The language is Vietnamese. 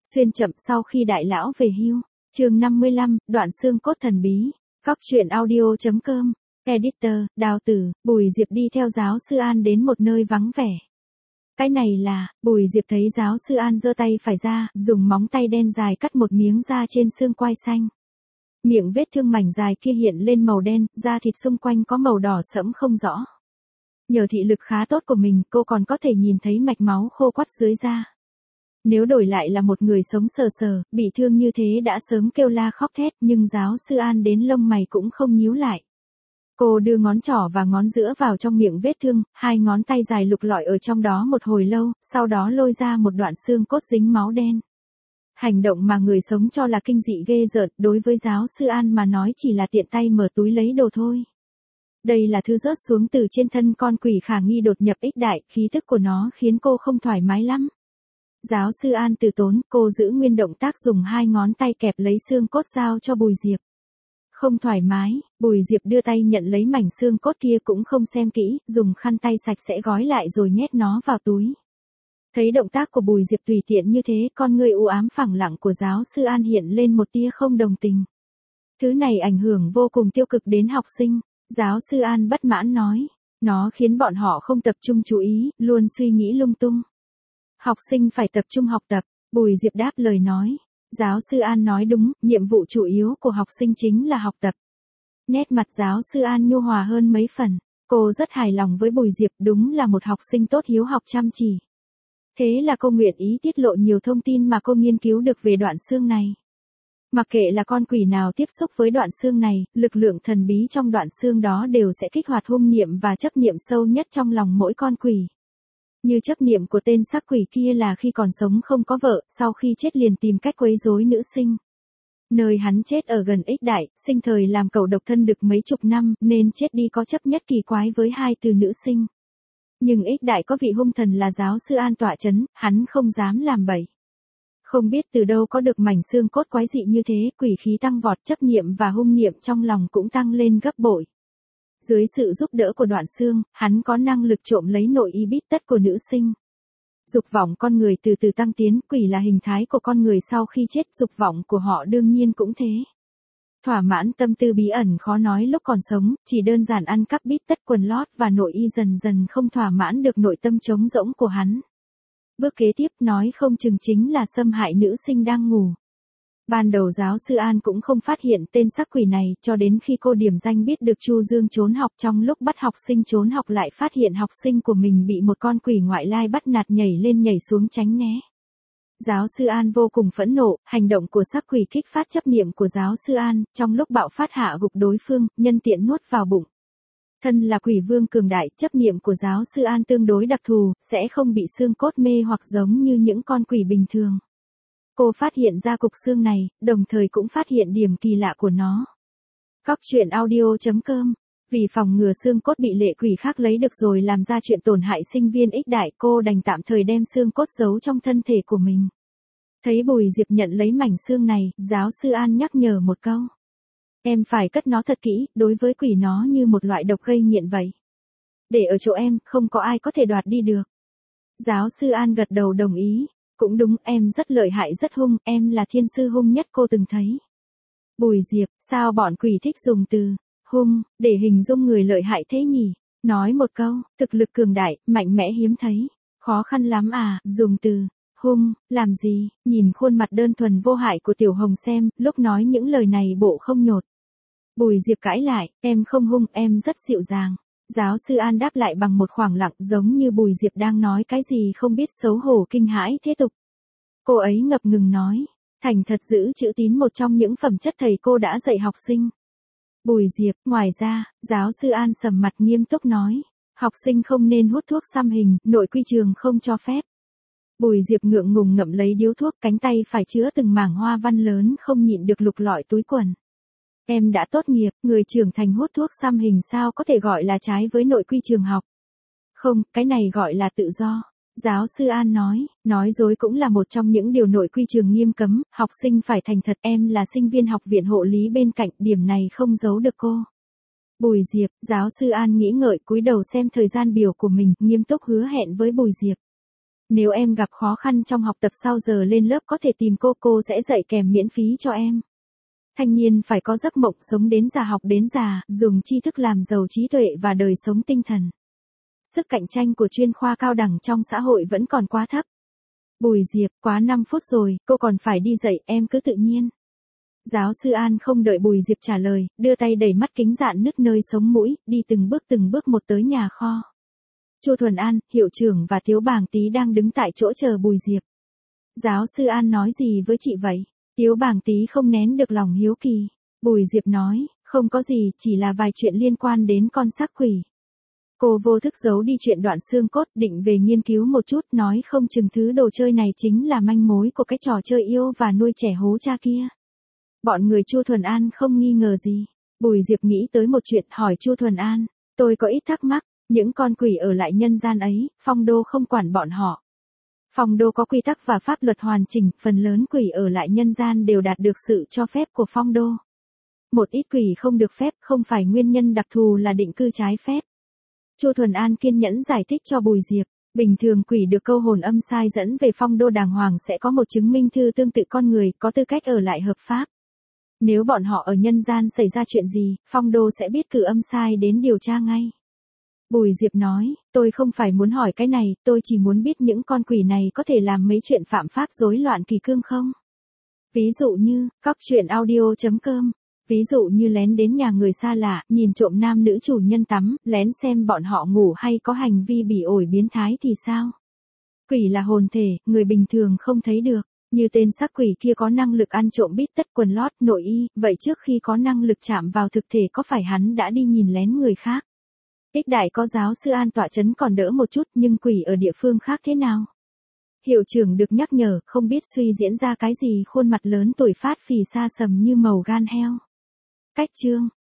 Xuyên chậm sau khi đại lão về hưu. Chương 55, đoạn xương cốt thần bí. Góc truyện audio.com. Editor, Đào Tử, Bùi Diệp đi theo giáo sư An đến một nơi vắng vẻ. Cái này là, Bùi Diệp thấy giáo sư An giơ tay phải ra, dùng móng tay đen dài cắt một miếng da trên xương quai xanh. Miệng vết thương mảnh dài kia hiện lên màu đen, da thịt xung quanh có màu đỏ sẫm không rõ. Nhờ thị lực khá tốt của mình, cô còn có thể nhìn thấy mạch máu khô quắt dưới da. Nếu đổi lại là một người sống sờ sờ, bị thương như thế đã sớm kêu la khóc thét, nhưng giáo sư An đến lông mày cũng không nhíu lại. Cô đưa ngón trỏ và ngón giữa vào trong miệng vết thương, hai ngón tay dài lục lọi ở trong đó một hồi lâu, sau đó lôi ra một đoạn xương cốt dính máu đen. Hành động mà người sống cho là kinh dị ghê rợn, đối với giáo sư An mà nói chỉ là tiện tay mở túi lấy đồ thôi. Đây là thứ rớt xuống từ trên thân con quỷ khả nghi đột nhập ích đại, khí tức của nó khiến cô không thoải mái lắm. Giáo sư An từ tốn, cô giữ nguyên động tác dùng hai ngón tay kẹp lấy xương cốt giao cho Bùi Diệp. Không thoải mái, Bùi Diệp đưa tay nhận lấy mảnh xương cốt kia cũng không xem kỹ, dùng khăn tay sạch sẽ gói lại rồi nhét nó vào túi. Thấy động tác của Bùi Diệp tùy tiện như thế, con người u ám phẳng lặng của giáo sư An hiện lên một tia không đồng tình. Thứ này ảnh hưởng vô cùng tiêu cực đến học sinh, giáo sư An bất mãn nói. Nó khiến bọn họ không tập trung chú ý, luôn suy nghĩ lung tung. Học sinh phải tập trung học tập, Bùi Diệp đáp lời nói. Giáo sư An nói đúng, nhiệm vụ chủ yếu của học sinh chính là học tập. Nét mặt giáo sư An nhu hòa hơn mấy phần. Cô rất hài lòng với Bùi Diệp, đúng là một học sinh tốt hiếu học chăm chỉ. Thế là cô nguyện ý tiết lộ nhiều thông tin mà cô nghiên cứu được về đoạn xương này. Mặc kệ là con quỷ nào tiếp xúc với đoạn xương này, lực lượng thần bí trong đoạn xương đó đều sẽ kích hoạt hung niệm và chấp niệm sâu nhất trong lòng mỗi con quỷ. Như chấp niệm của tên xác quỷ kia là khi còn sống không có vợ, sau khi chết liền tìm cách quấy rối nữ sinh. Nơi hắn chết ở gần Ích Đại, sinh thời làm cẩu độc thân được mấy chục năm, nên chết đi có chấp nhất kỳ quái với hai từ nữ sinh. Nhưng Ích Đại có vị hung thần là giáo sư An tọa chấn, hắn không dám làm bậy. Không biết từ đâu có được mảnh xương cốt quái dị như thế, quỷ khí tăng vọt, chấp niệm và hung niệm trong lòng cũng tăng lên gấp bội. Dưới sự giúp đỡ của đoạn xương, hắn có năng lực trộm lấy nội y bít tất của nữ sinh. Dục vọng con người từ từ tăng tiến, quỷ là hình thái của con người sau khi chết, dục vọng của họ đương nhiên cũng thế. Thỏa mãn tâm tư bí ẩn khó nói lúc còn sống, chỉ đơn giản ăn cắp bít tất quần lót và nội y dần dần không thỏa mãn được nội tâm trống rỗng của hắn. Bước kế tiếp nói không chừng chính là xâm hại nữ sinh đang ngủ. Ban đầu giáo sư An cũng không phát hiện tên xác quỷ này, cho đến khi cô điểm danh biết được Chu Dương trốn học, trong lúc bắt học sinh trốn học lại phát hiện học sinh của mình bị một con quỷ ngoại lai bắt nạt, nhảy lên nhảy xuống tránh né. Giáo sư An vô cùng phẫn nộ, hành động của xác quỷ kích phát chấp niệm của giáo sư An, trong lúc bạo phát hạ gục đối phương, nhân tiện nuốt vào bụng. Thân là quỷ vương cường đại, chấp niệm của giáo sư An tương đối đặc thù, sẽ không bị xương cốt mê hoặc giống như những con quỷ bình thường. Cô phát hiện ra cục xương này, đồng thời cũng phát hiện điểm kỳ lạ của nó. Góc truyện audio.com. Vì phòng ngừa xương cốt bị lệ quỷ khác lấy được rồi làm ra chuyện tổn hại sinh viên Ích Đại, cô đành tạm thời đem xương cốt giấu trong thân thể của mình. Thấy Bùi Diệp nhận lấy mảnh xương này, giáo sư An nhắc nhở một câu. Em phải cất nó thật kỹ, đối với quỷ nó như một loại độc gây nghiện vậy. Để ở chỗ em, không có ai có thể đoạt đi được. Giáo sư An gật đầu đồng ý. Cũng đúng, em rất lợi hại rất hung, em là thiên sư hung nhất cô từng thấy. Bùi Diệp, sao bọn quỷ thích dùng từ hung để hình dung người lợi hại thế nhỉ? Nói một câu, thực lực cường đại, mạnh mẽ hiếm thấy. Khó khăn lắm à, dùng từ hung, làm gì? Nhìn khuôn mặt đơn thuần vô hại của Tiểu Hồng xem, lúc nói những lời này bộ không nhột. Bùi Diệp cãi lại, em không hung, em rất dịu dàng. Giáo sư An đáp lại bằng một khoảng lặng, giống như Bùi Diệp đang nói cái gì không biết xấu hổ kinh hãi thế tục. Cô ấy ngập ngừng nói, thành thật giữ chữ tín một trong những phẩm chất thầy cô đã dạy học sinh. Bùi Diệp, ngoài ra, giáo sư An sầm mặt nghiêm túc nói, học sinh không nên hút thuốc xăm hình, nội quy trường không cho phép. Bùi Diệp ngượng ngùng ngậm lấy điếu thuốc, cánh tay phải chứa từng mảng hoa văn lớn không nhịn được lục lọi túi quần. Em đã tốt nghiệp, người trưởng thành hút thuốc xăm hình sao có thể gọi là trái với nội quy trường học. Không, cái này gọi là tự do. Giáo sư An nói dối cũng là một trong những điều nội quy trường nghiêm cấm, học sinh phải thành thật, em là sinh viên học viện hộ lý bên cạnh, điểm này không giấu được cô. Bùi Diệp, giáo sư An nghĩ ngợi cúi đầu xem thời gian biểu của mình, nghiêm túc hứa hẹn với Bùi Diệp. Nếu em gặp khó khăn trong học tập sau giờ lên lớp có thể tìm cô sẽ dạy kèm miễn phí cho em. Thanh niên phải có giấc mộng sống đến già học đến già, dùng tri thức làm giàu trí tuệ và đời sống tinh thần. Sức cạnh tranh của chuyên khoa cao đẳng trong xã hội vẫn còn quá thấp. Bùi Diệp, quá 5 phút rồi, cô còn phải đi dạy, em cứ tự nhiên. Giáo sư An không đợi Bùi Diệp trả lời, đưa tay đẩy mắt kính rạn nứt nơi sống mũi, đi từng bước một tới nhà kho. Chu Thuần An, hiệu trưởng và Tiếu Bàng Tý đang đứng tại chỗ chờ Bùi Diệp. Giáo sư An nói gì với chị vậy? Tiếu Bàng Tý không nén được lòng hiếu kỳ. Bùi Diệp nói, không có gì, chỉ là vài chuyện liên quan đến con xác quỷ. Cô vô thức giấu đi chuyện đoạn xương cốt, định về nghiên cứu một chút, nói không chừng thứ đồ chơi này chính là manh mối của cái trò chơi yêu và nuôi trẻ hố cha kia. Bọn người Chu Thuần An không nghi ngờ gì. Bùi Diệp nghĩ tới một chuyện, hỏi Chu Thuần An, tôi có ít thắc mắc, những con quỷ ở lại nhân gian ấy, Phong Đô không quản bọn họ. Phong Đô có quy tắc và pháp luật hoàn chỉnh, phần lớn quỷ ở lại nhân gian đều đạt được sự cho phép của Phong Đô. Một ít quỷ không được phép, không phải nguyên nhân đặc thù là định cư trái phép. Chu Thuần An kiên nhẫn giải thích cho Bùi Diệp, bình thường quỷ được câu hồn âm sai dẫn về Phong Đô đàng hoàng sẽ có một chứng minh thư tương tự con người, có tư cách ở lại hợp pháp. Nếu bọn họ ở nhân gian xảy ra chuyện gì, Phong Đô sẽ biết cử âm sai đến điều tra ngay. Bùi Diệp nói, tôi không phải muốn hỏi cái này, tôi chỉ muốn biết những con quỷ này có thể làm mấy chuyện phạm pháp rối loạn kỷ cương không? Ví dụ như, coctruyện.audio.com. Ví dụ như lén đến nhà người xa lạ, nhìn trộm nam nữ chủ nhân tắm, lén xem bọn họ ngủ hay có hành vi bỉ ổi biến thái thì sao? Quỷ là hồn thể, người bình thường không thấy được. Như tên xác quỷ kia có năng lực ăn trộm bít tất quần lót, nội y, vậy trước khi có năng lực chạm vào thực thể có phải hắn đã đi nhìn lén người khác? Ích Đại có giáo sư An tọa chấn còn đỡ một chút, nhưng quỷ ở địa phương khác thế nào? Hiệu trưởng được nhắc nhở, không biết suy diễn ra cái gì, khuôn mặt lớn tuổi phát phì xa sầm như màu gan heo. Cách chương